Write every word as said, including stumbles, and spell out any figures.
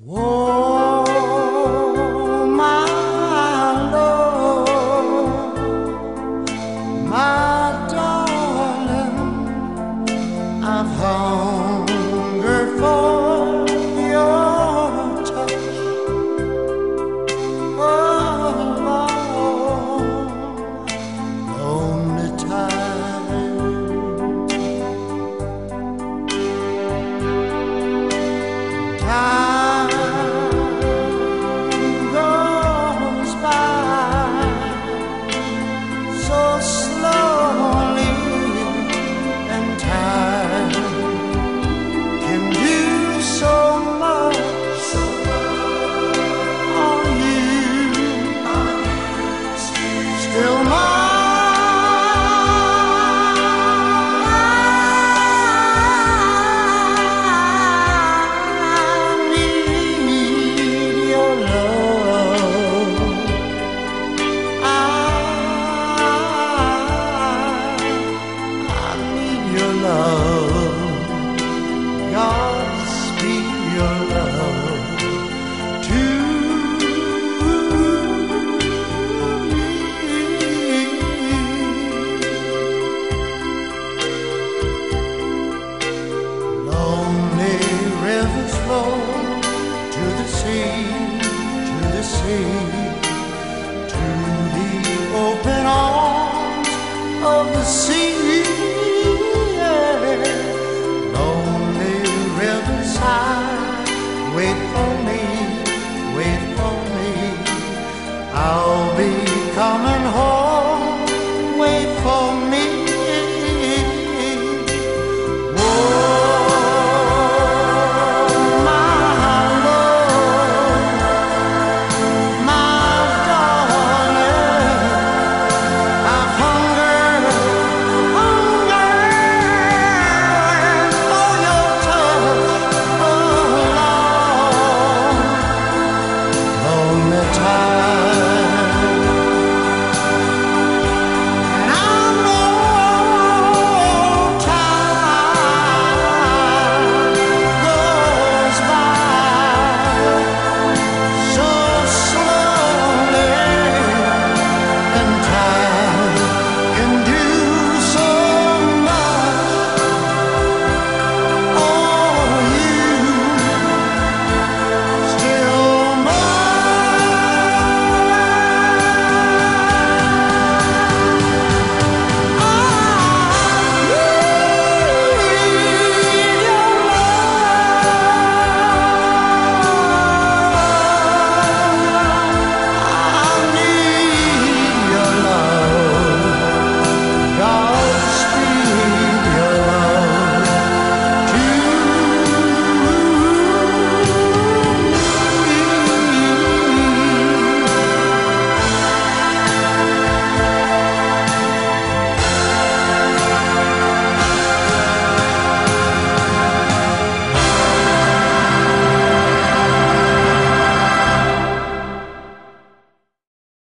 Oh, my love, my darling, I've hungered for your touch. Oh, lonely time. Time goes by so slowly, and time can do so much on you. Still mine. Godspeed your love to me. Lonely rivers flow to the sea, to the sea, to the open arms of the sea. Wait for